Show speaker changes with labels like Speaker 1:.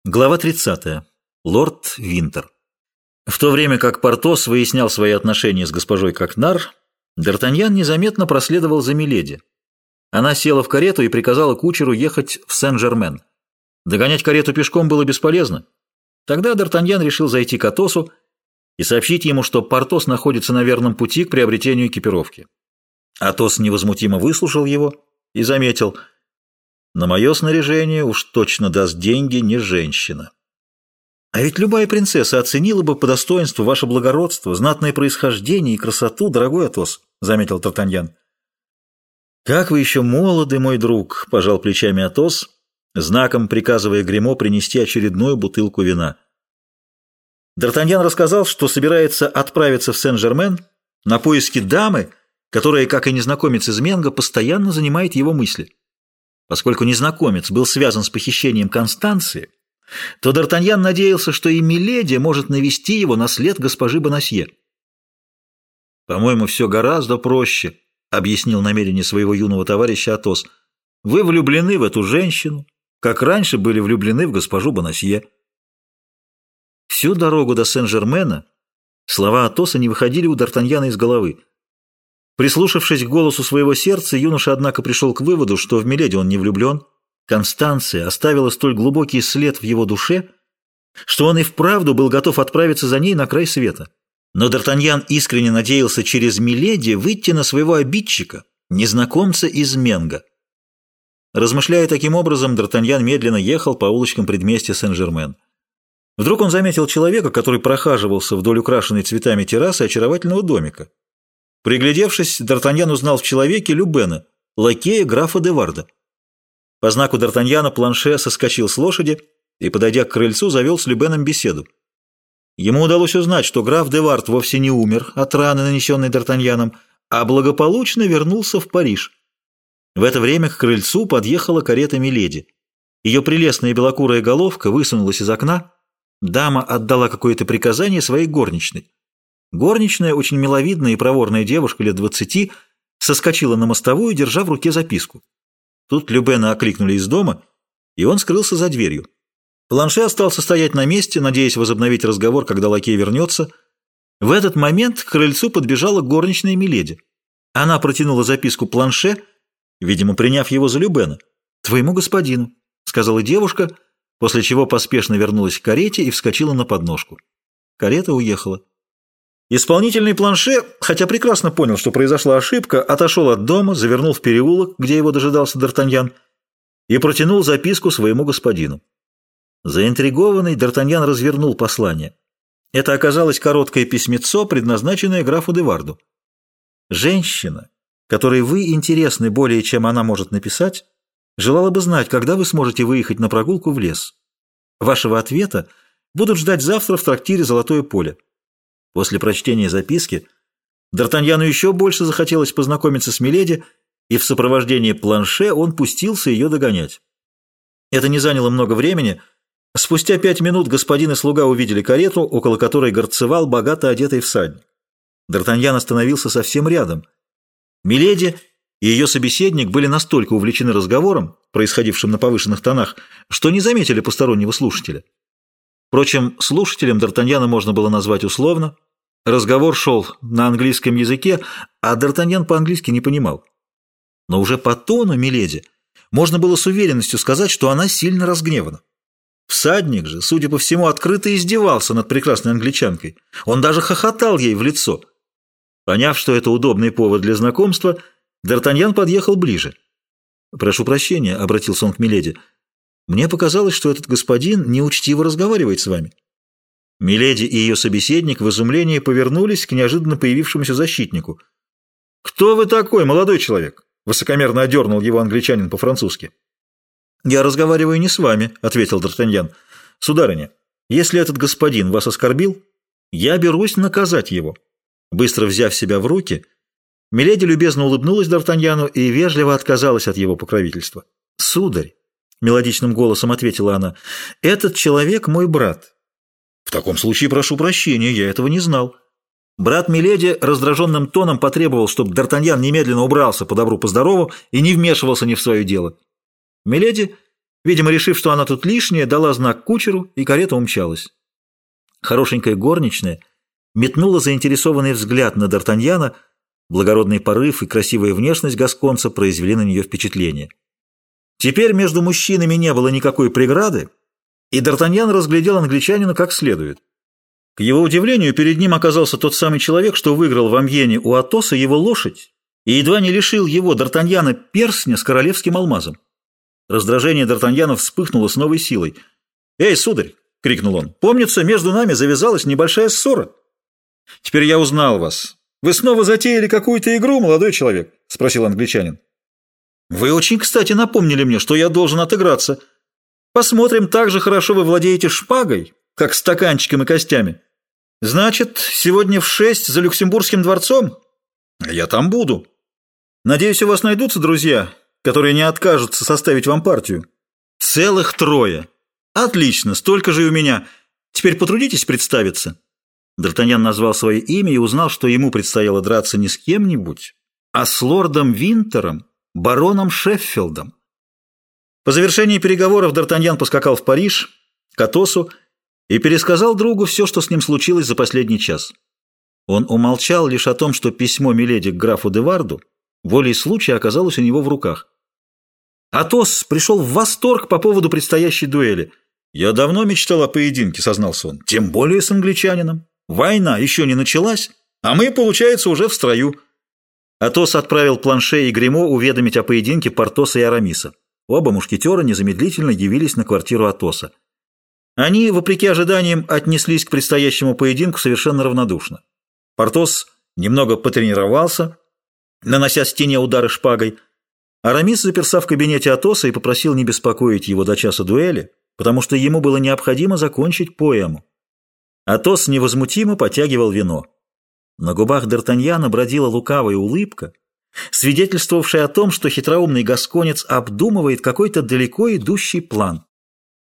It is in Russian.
Speaker 1: Глава 30. Лорд Винтер. В то время как Портос выяснял свои отношения с госпожой Кокнар, Д'Артаньян незаметно проследовал за миледи. Она села в карету и приказала кучеру ехать в Сен-Жермен. Догонять карету пешком было бесполезно. Тогда Д'Артаньян решил зайти к Атосу и сообщить ему, что Портос находится на верном пути к приобретению экипировки. Атос невозмутимо выслушал его и заметил: «На мое снаряжение уж точно даст деньги не женщина». «А ведь любая принцесса оценила бы по достоинству ваше благородство, знатное происхождение и красоту, дорогой Атос», — заметил Д'Артаньян. «Как вы еще молоды, мой друг», — пожал плечами Атос, знаком приказывая Гримо принести очередную бутылку вина. Д'Артаньян рассказал, что собирается отправиться в Сен-Жермен на поиски дамы, которая, как и незнакомец из Менго, постоянно занимает его мысли. Поскольку незнакомец был связан с похищением Констанции, то Д'Артаньян надеялся, что и миледи может навести его на след госпожи Бонасье. «По-моему, все гораздо проще», — объяснил намерение своего юного товарища Атос. «Вы влюблены в эту женщину, как раньше были влюблены в госпожу Бонасье». Всю дорогу до Сен-Жермена слова Атоса не выходили у Д'Артаньяна из головы. Прислушавшись к голосу своего сердца, юноша, однако, пришел к выводу, что в миледи он не влюблен. Констанция оставила столь глубокий след в его душе, что он и вправду был готов отправиться за ней на край света. Но Д'Артаньян искренне надеялся через миледи выйти на своего обидчика, незнакомца из Менго. Размышляя таким образом, Д'Артаньян медленно ехал по улочкам предместья Сен-Жермен. Вдруг он заметил человека, который прохаживался вдоль украшенной цветами террасы очаровательного домика. Приглядевшись, Д'Артаньян узнал в человеке Любена, лакея графа де Варда. По знаку Д'Артаньяна Планше соскочил с лошади и, подойдя к крыльцу, завел с Любеном беседу. Ему удалось узнать, что граф де Вард вовсе не умер от раны, нанесенной Д'Артаньяном, а благополучно вернулся в Париж. В это время к крыльцу подъехала карета миледи. Ее прелестная белокурая головка высунулась из окна. Дама отдала какое-то приказание своей горничной. Горничная, очень миловидная и проворная девушка лет 20, соскочила на мостовую, держа в руке записку. Тут Любена окликнули из дома, и он скрылся за дверью. Планше остался стоять на месте, надеясь возобновить разговор, когда лакей вернется. В этот момент к крыльцу подбежала горничная миледи. Она протянула записку Планше, видимо, приняв его за Любена. «Твоему господину», — сказала девушка, после чего поспешно вернулась к карете и вскочила на подножку. Карета уехала. Исполнительный Планше, хотя прекрасно понял, что произошла ошибка, отошел от дома, завернул в переулок, где его дожидался Д'Артаньян, и протянул записку своему господину. Заинтригованный, Д'Артаньян развернул послание. Это оказалось короткое письмецо, предназначенное графу де Варду. «Женщина, которой вы интересны более, чем она может написать, желала бы знать, когда вы сможете выехать на прогулку в лес. Вашего ответа будут ждать завтра в трактире «Золотое поле». После прочтения записки Д'Артаньяну еще больше захотелось познакомиться с миледи, и в сопровождении Планше он пустился ее догонять. Это не заняло много времени. Спустя 5 минут господин и слуга увидели карету, около которой горцевал богато одетый всадник. Д'Артаньян остановился совсем рядом. Миледи и ее собеседник были настолько увлечены разговором, происходившим на повышенных тонах, что не заметили постороннего слушателя. Впрочем, слушателем Д'Артаньяна можно было назвать условно. Разговор шел на английском языке, а Д'Артаньян по-английски не понимал. Но уже по тону миледи можно было с уверенностью сказать, что она сильно разгневана. Всадник же, судя по всему, открыто издевался над прекрасной англичанкой. Он даже хохотал ей в лицо. Поняв, что это удобный повод для знакомства, Д'Артаньян подъехал ближе. «Прошу прощения», — обратился он к миледи, — «мне показалось, что этот господин неучтиво разговаривает с вами». Миледи и ее собеседник в изумлении повернулись к неожиданно появившемуся защитнику. «Кто вы такой, молодой человек?» — высокомерно одернул его англичанин по-французски. «Я разговариваю не с вами», — ответил Д'Артаньян. «Сударыня, если этот господин вас оскорбил, я берусь наказать его». Быстро взяв себя в руки, миледи любезно улыбнулась Д'Артаньяну и вежливо отказалась от его покровительства. «Сударь», — мелодичным голосом ответила она, — «этот человек мой брат». «В таком случае прошу прощения, я этого не знал». Брат миледи раздраженным тоном потребовал, чтобы Д'Артаньян немедленно убрался по добру по здорову и не вмешивался ни в свое дело. Миледи Видимо, решив, что она тут лишняя, дала знак кучеру, и карета умчалась. Хорошенькая горничная метнула заинтересованный взгляд на Д'Артаньяна, благородный порыв и красивая внешность гасконца произвели на нее впечатление. Теперь между мужчинами не было никакой преграды, и Д'Артаньян разглядел англичанина как следует. К его удивлению, перед ним оказался тот самый человек, что выиграл в Амьене у Атоса его лошадь и едва не лишил его, Д'Артаньяна, перстня с королевским алмазом. Раздражение Д'Артаньяна вспыхнуло с новой силой. «Эй, сударь!» — крикнул он. «Помнится, между нами завязалась небольшая ссора. Теперь я узнал вас. Вы снова затеяли какую-то игру, молодой человек?» — спросил англичанин. «Вы очень кстати напомнили мне, что я должен отыграться. Посмотрим, так же хорошо вы владеете шпагой, как стаканчиком и костями. Значит, сегодня в 6 за Люксембургским дворцом? Я там буду. Надеюсь, у вас найдутся друзья, которые не откажутся составить вам партию. Целых 3. Отлично, столько же и у меня. Теперь потрудитесь представиться». Д'Артаньян назвал свое имя и узнал, что ему предстояло драться не с кем-нибудь, а с лордом Винтером, бароном Шеффилдом. По завершении переговоров Д'Артаньян поскакал в Париж, к Атосу, и пересказал другу все, что с ним случилось за последний час. Он умолчал лишь о том, что письмо миледи к графу де Варду волей случая оказалось у него в руках. Атос пришел в восторг по поводу предстоящей дуэли. «Я давно мечтал о поединке», — сознался он, — «тем более с англичанином. Война еще не началась, а мы, получается, уже в строю». Атос отправил Планше и Гримо уведомить о поединке Портоса и Арамиса. Оба мушкетера незамедлительно явились на квартиру Атоса. Они, вопреки ожиданиям, отнеслись к предстоящему поединку совершенно равнодушно. Портос немного потренировался, нанося стене удары шпагой. Арамис заперся в кабинете Атоса и попросил не беспокоить его до часа дуэли, потому что ему было необходимо закончить поэму. Атос невозмутимо потягивал вино. На губах Д'Артаньяна бродила лукавая улыбка, свидетельствовавшая о том, что хитроумный гасконец обдумывает какой-то далеко идущий план.